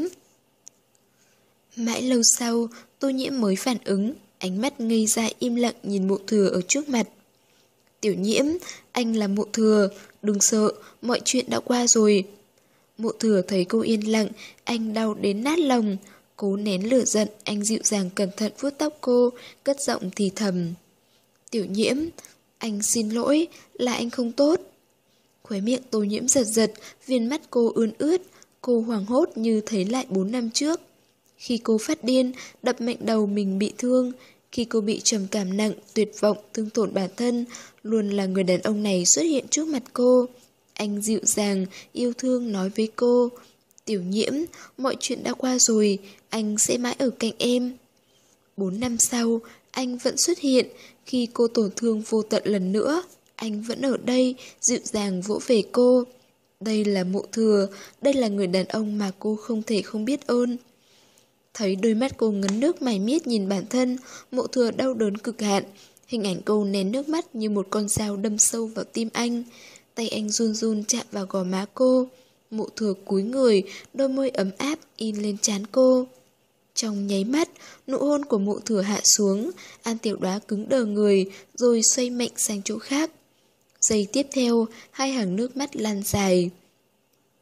Mãi lâu sau, Tô Nhiễm mới phản ứng, ánh mắt ngây dại im lặng nhìn Mộ Thừa ở trước mặt. Tiểu Nhiễm, anh là Mộ Thừa, đừng sợ, mọi chuyện đã qua rồi. Mộ Thừa thấy cô yên lặng, anh đau đến nát lòng. Cố nén lửa giận, anh dịu dàng cẩn thận vuốt tóc cô, cất giọng thì thầm. Tiểu Nhiễm, anh xin lỗi, là anh không tốt. Khóe miệng Tô Nhiễm giật giật, viên mắt cô ươn ướt, cô hoảng hốt như thấy lại bốn năm trước. Khi cô phát điên, đập mạnh đầu mình bị thương, khi cô bị trầm cảm nặng, tuyệt vọng, thương tổn bản thân, luôn là người đàn ông này xuất hiện trước mặt cô. Anh dịu dàng, yêu thương nói với cô, Tiểu Nhiễm, mọi chuyện đã qua rồi, anh sẽ mãi ở cạnh em. Bốn năm sau, anh vẫn xuất hiện, khi cô tổn thương vô tận lần nữa, anh vẫn ở đây, dịu dàng vỗ về cô. Đây là Mộ Thừa, đây là người đàn ông mà cô không thể không biết ơn. Thấy đôi mắt cô ngấn nước mải miết nhìn bản thân, Mộ Thừa đau đớn cực hạn. Hình ảnh cô nén nước mắt như một con dao đâm sâu vào tim anh. Tay anh run run chạm vào gò má cô. Mộ Thừa cúi người, đôi môi ấm áp in lên trán cô. Trong nháy mắt, nụ hôn của Mộ Thừa hạ xuống, An Tiểu Đoá cứng đờ người, rồi xoay mạnh sang chỗ khác. Giây tiếp theo, hai hàng nước mắt lan dài.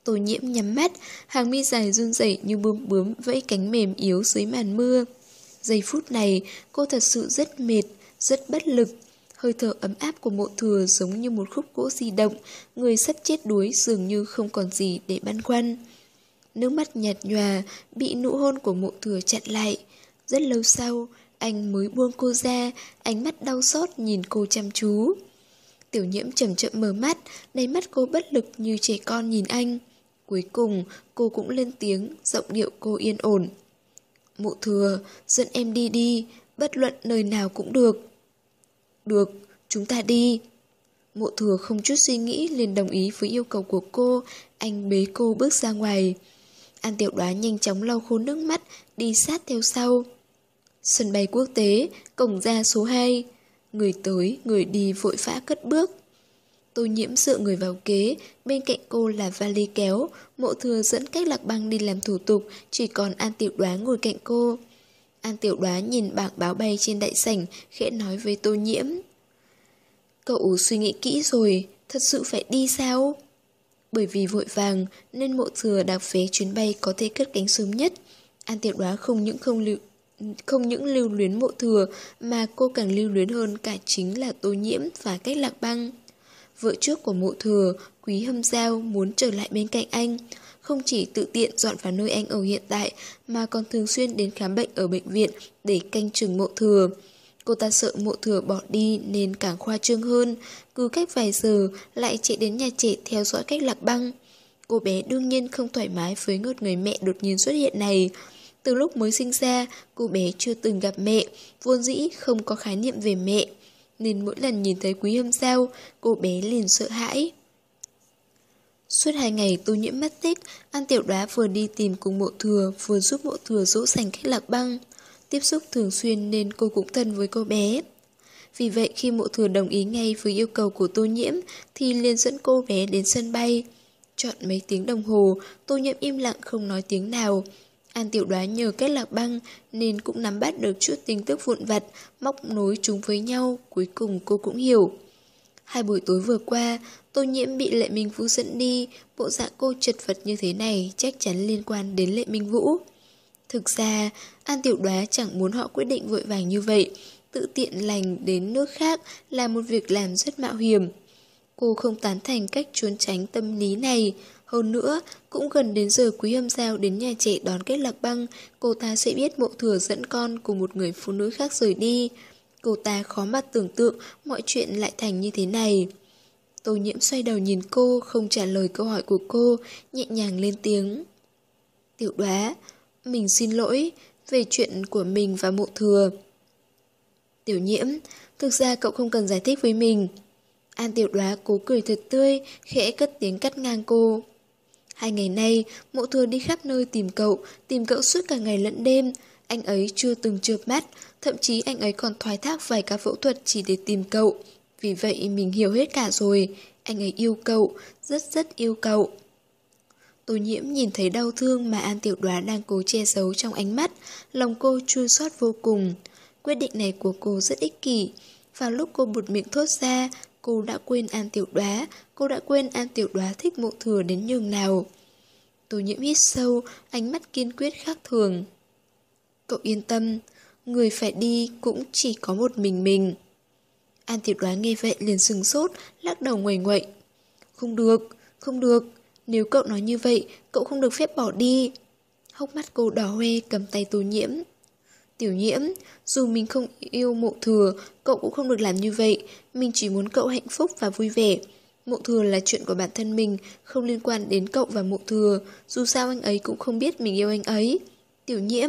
Tô Nhiễm nhắm mắt, hàng mi dài run rẩy như bướm bướm vẫy cánh mềm yếu dưới màn mưa. Giây phút này, cô thật sự rất mệt, rất bất lực. Hơi thở ấm áp của Mộ Thừa giống như một khúc gỗ di động, người sắp chết đuối dường như không còn gì để băn khoăn. Nước mắt nhạt nhòa, bị nụ hôn của Mộ Thừa chặn lại. Rất lâu sau, anh mới buông cô ra, ánh mắt đau xót nhìn cô chăm chú. Tiểu Nhiễm chậm chậm mở mắt, đáy mắt cô bất lực như trẻ con nhìn anh. Cuối cùng, cô cũng lên tiếng, giọng điệu cô yên ổn. Mộ Thừa, dẫn em đi đi, bất luận nơi nào cũng được. Được, chúng ta đi. Mộ Thừa không chút suy nghĩ liền đồng ý với yêu cầu của cô, anh bế cô bước ra ngoài. An Tiểu Đoá nhanh chóng lau khô nước mắt, đi sát theo sau. Sân bay quốc tế, cổng ra số hai. Người tới, người đi vội vã cất bước. Tô Nhiễm dựa người vào ghế, bên cạnh cô là vali kéo. Mộ Thừa dẫn Cách Lạc Băng đi làm thủ tục, chỉ còn An Tiểu Đoá ngồi cạnh cô. An Tiểu Đoá nhìn bảng báo bay trên đại sảnh, khẽ nói với Tô Nhiễm. Cậu suy nghĩ kỹ rồi, thật sự phải đi sao? Bởi vì vội vàng nên Mộ Thừa đặt vé chuyến bay có thể cất cánh sớm nhất. An Tiểu Đoá không những không lưu Không những lưu luyến Mộ Thừa mà cô càng lưu luyến hơn cả chính là Tô Nhiễm và Cách Lạc Băng. Vợ trước của Mộ Thừa, Quý Hâm Giao muốn trở lại bên cạnh anh, không chỉ tự tiện dọn vào nơi anh ở hiện tại mà còn thường xuyên đến khám bệnh ở bệnh viện để canh chừng Mộ Thừa. Cô ta sợ Mộ Thừa bỏ đi nên càng khoa trương hơn, cứ cách vài giờ lại chạy đến nhà trẻ theo dõi Cách Lạc Băng. Cô bé đương nhiên không thoải mái với ngớt người mẹ đột nhiên xuất hiện này. Từ lúc mới sinh ra, cô bé chưa từng gặp mẹ, vốn dĩ không có khái niệm về mẹ, nên mỗi lần nhìn thấy Quý Hâm Giao, cô bé liền sợ hãi. Suốt hai ngày Tô Nhiễm mất tích, An Tiểu Đoá vừa đi tìm cùng Mộ Thừa, vừa giúp Mộ Thừa dỗ dành Cách Lạc Băng. Tiếp xúc thường xuyên nên cô cũng thân với cô bé. Vì vậy khi Mộ Thừa đồng ý ngay với yêu cầu của Tô Nhiễm thì liền dẫn cô bé đến sân bay. Chọn mấy tiếng đồng hồ, Tô Nhiễm im lặng không nói tiếng nào. An Tiểu Đoá nhờ Cách Lạc Băng nên cũng nắm bắt được chút tin tức vụn vặt, móc nối chúng với nhau, cuối cùng cô cũng hiểu. Hai buổi tối vừa qua, Tô Nhiễm bị Lệ Minh Vũ dẫn đi, bộ dạng cô chật vật như thế này chắc chắn liên quan đến Lệ Minh Vũ. Thực ra, An Tiểu Đoá chẳng muốn họ quyết định vội vàng như vậy, tự tiện lành đến nước khác là một việc làm rất mạo hiểm. Cô không tán thành cách trốn tránh tâm lý này. Hơn nữa, cũng gần đến giờ Quý Hâm Giao đến nhà trẻ đón Cách Lạc Băng, cô ta sẽ biết Mộ Thừa dẫn con cùng một người phụ nữ khác rời đi. Cô ta khó mà tưởng tượng mọi chuyện lại thành như thế này. Tô Nhiễm xoay đầu nhìn cô, không trả lời câu hỏi của cô, nhẹ nhàng lên tiếng. Tiểu Đoá, mình xin lỗi về chuyện của mình và Mộ Thừa. Tiểu Nhiễm, thực ra cậu không cần giải thích với mình. An Tiểu Đoá cố cười thật tươi, khẽ cất tiếng cắt ngang cô. Hai ngày nay, Mộ Thừa đi khắp nơi tìm cậu, tìm cậu suốt cả ngày lẫn đêm. Anh ấy chưa từng chợp mắt, thậm chí anh ấy còn thoái thác vài ca phẫu thuật chỉ để tìm cậu. Vì vậy mình hiểu hết cả rồi, anh ấy yêu cậu, rất rất yêu cậu. Tô Nhiễm nhìn thấy đau thương mà An Tiểu Đoá đang cố che giấu trong ánh mắt, lòng cô chua xót vô cùng. Quyết định này của cô rất ích kỷ. Vào lúc cô buột miệng thốt ra, cô đã quên An Tiểu Đoá, cô đã quên An Tiểu Đoá thích Mộ Thừa đến nhường nào. Tô Nhiễm hít sâu, ánh mắt kiên quyết khác thường. Cậu yên tâm, người phải đi cũng chỉ có một mình mình. An Tiểu Đoá nghe vậy liền sừng sốt, lắc đầu nguầy nguậy. Không được, không được, nếu cậu nói như vậy, cậu không được phép bỏ đi. Hốc mắt cô đỏ hoe cầm tay Tô Nhiễm. Tiểu Nhiễm, dù mình không yêu Mộ Thừa, cậu cũng không được làm như vậy. Mình chỉ muốn cậu hạnh phúc và vui vẻ. Mộ Thừa là chuyện của bản thân mình, không liên quan đến cậu và Mộ Thừa. Dù sao anh ấy cũng không biết mình yêu anh ấy. Tiểu Nhiễm.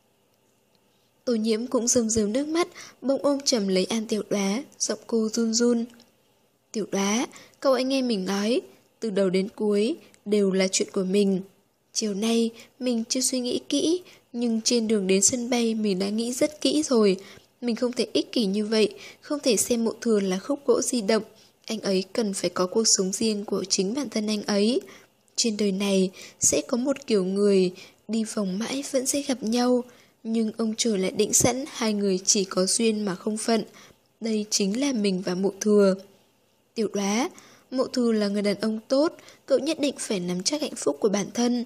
Tô Nhiễm cũng rơm rơm nước mắt, bỗng ôm chầm lấy An Tiểu Đoá, giọng cô run run. Tiểu Đoá, cậu anh nghe mình nói, từ đầu đến cuối đều là chuyện của mình. Chiều nay mình chưa suy nghĩ kỹ, nhưng trên đường đến sân bay mình đã nghĩ rất kỹ rồi. Mình không thể ích kỷ như vậy, không thể xem Mộ Thừa là khúc gỗ di động. Anh ấy cần phải có cuộc sống riêng của chính bản thân anh ấy. Trên đời này sẽ có một kiểu người đi vòng mãi vẫn sẽ gặp nhau, nhưng ông trời lại định sẵn hai người chỉ có duyên mà không phận. Đây chính là mình và Mộ Thừa. Tiểu Đoá, Mộ Thư là người đàn ông tốt, cậu nhất định phải nắm chắc hạnh phúc của bản thân.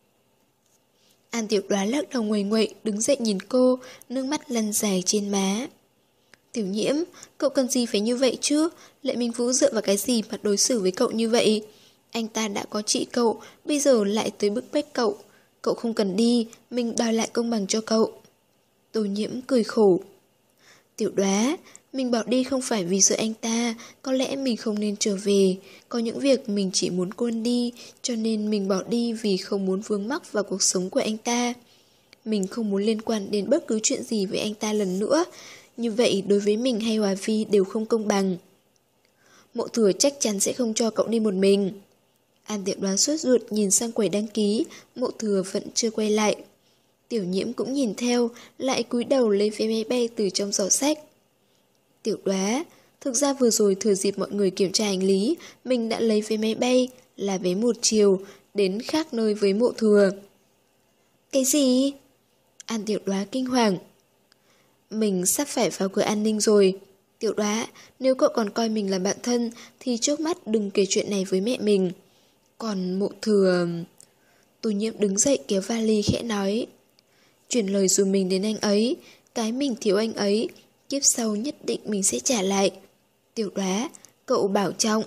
An Tiểu Đoá lắc đầu nguầy nguậy, đứng dậy nhìn cô, nước mắt lăn dài trên má. Tiểu Nhiễm, cậu cần gì phải như vậy chứ? Lệ Minh Vũ dựa vào cái gì mà đối xử với cậu như vậy? Anh ta đã có trị cậu, bây giờ lại tới bức bách cậu. Cậu không cần đi, mình đòi lại công bằng cho cậu. Tô Nhiễm cười khổ. Tiểu Đoá, mình bỏ đi không phải vì sợ anh ta, có lẽ mình không nên trở về. Có những việc mình chỉ muốn quên đi, cho nên mình bỏ đi vì không muốn vướng mắc vào cuộc sống của anh ta. Mình không muốn liên quan đến bất cứ chuyện gì với anh ta lần nữa. Như vậy đối với mình hay Hòa Vi đều không công bằng. Mộ Thừa chắc chắn sẽ không cho cậu đi một mình. An Tiểu Đoá sốt ruột nhìn sang quầy đăng ký, Mộ Thừa vẫn chưa quay lại. Tiểu Nhiễm cũng nhìn theo, lại cúi đầu lấy vé máy bay từ trong giỏ sách. Tiểu Đoá, thực ra vừa rồi thừa dịp mọi người kiểm tra hành lý, mình đã lấy vé máy bay, là vé một chiều, đến khác nơi với Mộ Thừa. Cái gì? An Tiểu Đoá kinh hoàng. Mình sắp phải vào cửa an ninh rồi. Tiểu Đoá, nếu cậu còn coi mình là bạn thân, thì trước mắt đừng kể chuyện này với mẹ mình. Còn Mộ Thừa... Tô Nhiễm đứng dậy kéo vali khẽ nói. Chuyển lời dù mình đến anh ấy, cái mình thiếu anh ấy, kiếp sau nhất định mình sẽ trả lại. Tiểu Đoá, cậu bảo trọng.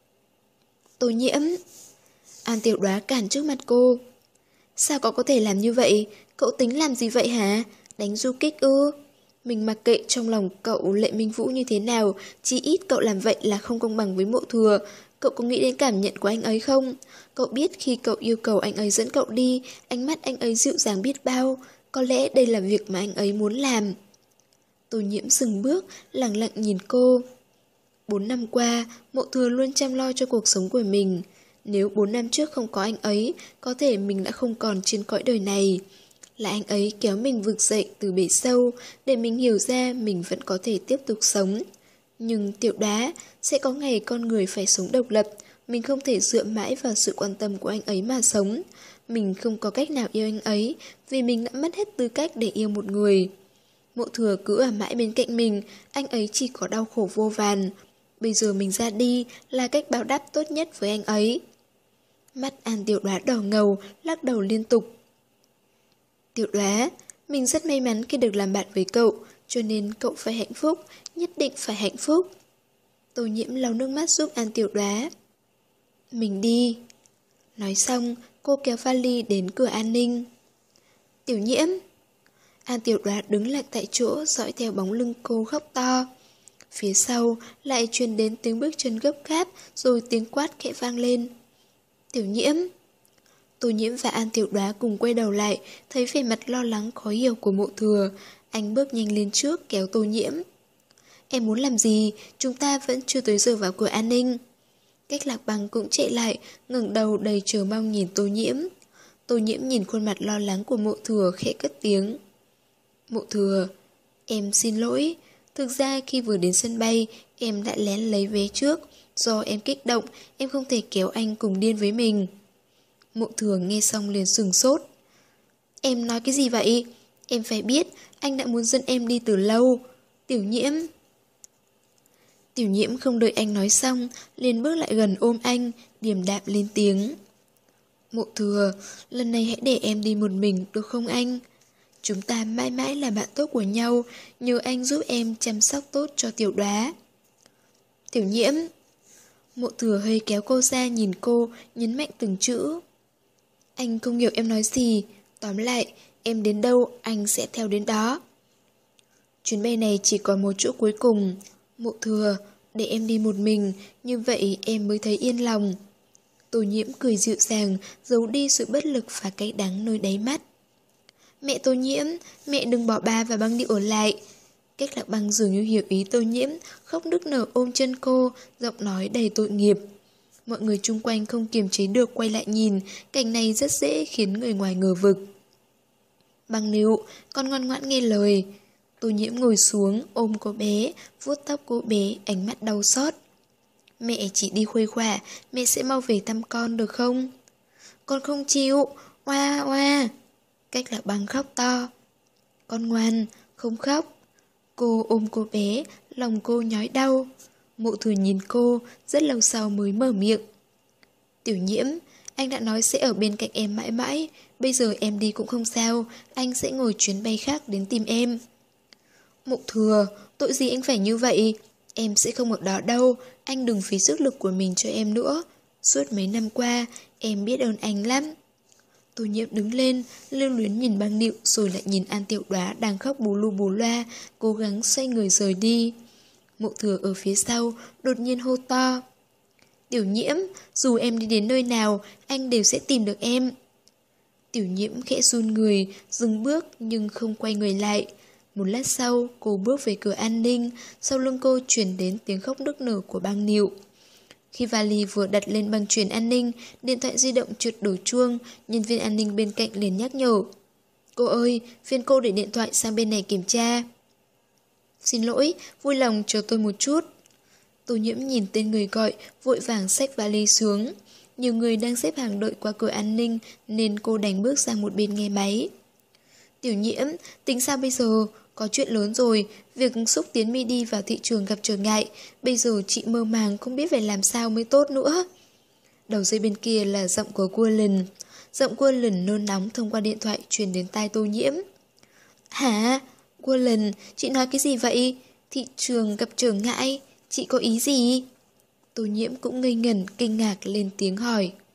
Tô Nhiễm. An Tiểu Đoá cản trước mặt cô. Sao cậu có thể làm như vậy? Cậu tính làm gì vậy hả? Đánh du kích ư? Mình mặc kệ trong lòng cậu Lệ Minh Vũ như thế nào, chỉ ít cậu làm vậy là không công bằng với Mộ Thừa. Cậu có nghĩ đến cảm nhận của anh ấy không? Cậu biết khi cậu yêu cầu anh ấy dẫn cậu đi, ánh mắt anh ấy dịu dàng biết bao. Có lẽ đây là việc mà anh ấy muốn làm. Tô Nhiễm dừng bước, lặng lặng nhìn cô. Bốn năm qua, Mộ Thừa luôn chăm lo cho cuộc sống của mình. Nếu bốn năm trước không có anh ấy, có thể mình đã không còn trên cõi đời này. Là anh ấy kéo mình vực dậy từ bể sâu, để mình hiểu ra mình vẫn có thể tiếp tục sống. Nhưng Tiểu Đoá, sẽ có ngày con người phải sống độc lập, mình không thể dựa mãi vào sự quan tâm của anh ấy mà sống. Mình không có cách nào yêu anh ấy, vì mình đã mất hết tư cách để yêu một người. Mộ Thừa cứ ở mãi bên cạnh mình, anh ấy chỉ có đau khổ vô vàn. Bây giờ mình ra đi là cách báo đáp tốt nhất với anh ấy. Mắt An Tiểu Đoá đỏ ngầu, lắc đầu liên tục. Tiểu Đoá, mình rất may mắn khi được làm bạn với cậu, cho nên cậu phải hạnh phúc, nhất định phải hạnh phúc. Tô Nhiễm lau nước mắt giúp An Tiểu Đoá. Mình đi. Nói xong, cô kéo vali đến cửa an ninh. Tiểu Nhiễm. An Tiểu Đoá đứng lặng tại chỗ, dõi theo bóng lưng cô khóc to. Phía sau lại truyền đến tiếng bước chân gấp gáp, rồi tiếng quát khẽ vang lên. Tiểu Nhiễm. Tô Nhiễm và An Tiểu Đoá cùng quay đầu lại, thấy vẻ mặt lo lắng khó hiểu của Mộ Thừa. Anh bước nhanh lên trước kéo Tô Nhiễm. Em muốn làm gì? Chúng ta vẫn chưa tới giờ vào cửa an ninh. Cách Lạc Bằng cũng chạy lại, ngẩng đầu đầy chờ mong nhìn Tô Nhiễm. Tô Nhiễm nhìn khuôn mặt lo lắng của Mộ Thừa khẽ cất tiếng. Mộ Thừa, em xin lỗi. Thực ra khi vừa đến sân bay, em đã lén lấy vé trước. Do em kích động, em không thể kéo anh cùng điên với mình. Mộ Thừa nghe xong liền sừng sốt. Em nói cái gì vậy? Em phải biết, anh đã muốn dẫn em đi từ lâu. Tiểu Nhiễm. Tiểu Nhiễm không đợi anh nói xong, liền bước lại gần ôm anh, điềm đạm lên tiếng. Mộ Thừa, lần này hãy để em đi một mình được không anh? Chúng ta mãi mãi là bạn tốt của nhau, nhờ anh giúp em chăm sóc tốt cho Tiểu Đoá. Tiểu Nhiễm. Mộ Thừa hơi kéo cô ra nhìn cô, nhấn mạnh từng chữ. Anh không hiểu em nói gì, tóm lại, em đến đâu anh sẽ theo đến đó. Chuyến bay này chỉ còn một chỗ cuối cùng. Mộ Thừa, để em đi một mình, như vậy em mới thấy yên lòng. Tô Nhiễm cười dịu dàng, giấu đi sự bất lực và cay đắng nơi đáy mắt. Mẹ Tô Nhiễm, mẹ đừng bỏ ba và Băng Điệu ở lại. Cách Lạc Băng dường như hiểu ý Tô Nhiễm, khóc nức nở ôm chân cô, giọng nói đầy tội nghiệp. Mọi người chung quanh không kiềm chế được quay lại nhìn, cảnh này rất dễ khiến người ngoài ngờ vực. Băng Điệu, con ngoan ngoãn nghe lời. Tô Nhiễm ngồi xuống, ôm cô bé, vuốt tóc cô bé, ánh mắt đau xót. Mẹ chỉ đi khuây khỏa, mẹ sẽ mau về thăm con được không? Con không chịu, oa oa. Cách Lạc Băng khóc to. Con ngoan, không khóc. Cô ôm cô bé, lòng cô nhói đau. Mộ Thừa nhìn cô, rất lâu sau mới mở miệng. Tiểu Nhiễm, anh đã nói sẽ ở bên cạnh em mãi mãi, bây giờ em đi cũng không sao, anh sẽ ngồi chuyến bay khác đến tìm em. Mộ Thừa, tội gì anh phải như vậy? Em sẽ không ở đó đâu, anh đừng phí sức lực của mình cho em nữa. Suốt mấy năm qua, em biết ơn anh lắm. Tô Nhiễm đứng lên, lưu luyến nhìn Băng Nịu rồi lại nhìn An Tiểu Đoá đang khóc bù lu bù loa, cố gắng xoay người rời đi. Mộ Thừa ở phía sau, đột nhiên hô to. Tiểu Nhiễm, dù em đi đến nơi nào, anh đều sẽ tìm được em. Tiểu Nhiễm khẽ run người, dừng bước nhưng không quay người lại. Một lát sau, cô bước về cửa an ninh, sau lưng cô truyền đến tiếng khóc nức nở của Băng Nịu. Khi vali vừa đặt lên băng chuyền an ninh, điện thoại di động trượt đổ chuông, nhân viên an ninh bên cạnh liền nhắc nhở. Cô ơi, phiên cô để điện thoại sang bên này kiểm tra. Xin lỗi, vui lòng chờ tôi một chút. Tô Nhiễm nhìn tên người gọi, vội vàng xách vali xuống. Nhiều người đang xếp hàng đợi qua cửa an ninh nên cô đành bước sang một bên nghe máy. Tiểu Nhiễm, tính sao bây giờ? Có chuyện lớn rồi, việc xúc tiến midi vào thị trường gặp trở ngại. Bây giờ chị mơ màng không biết phải làm sao mới tốt nữa. Đầu dây bên kia là giọng của Quillen. Giọng Quillen nôn nóng thông qua điện thoại truyền đến tai Tô Nhiễm. Hả? Quillen, chị nói cái gì vậy? Thị trường gặp trở ngại? Chị có ý gì? Tô Nhiễm cũng ngây ngẩn kinh ngạc lên tiếng hỏi.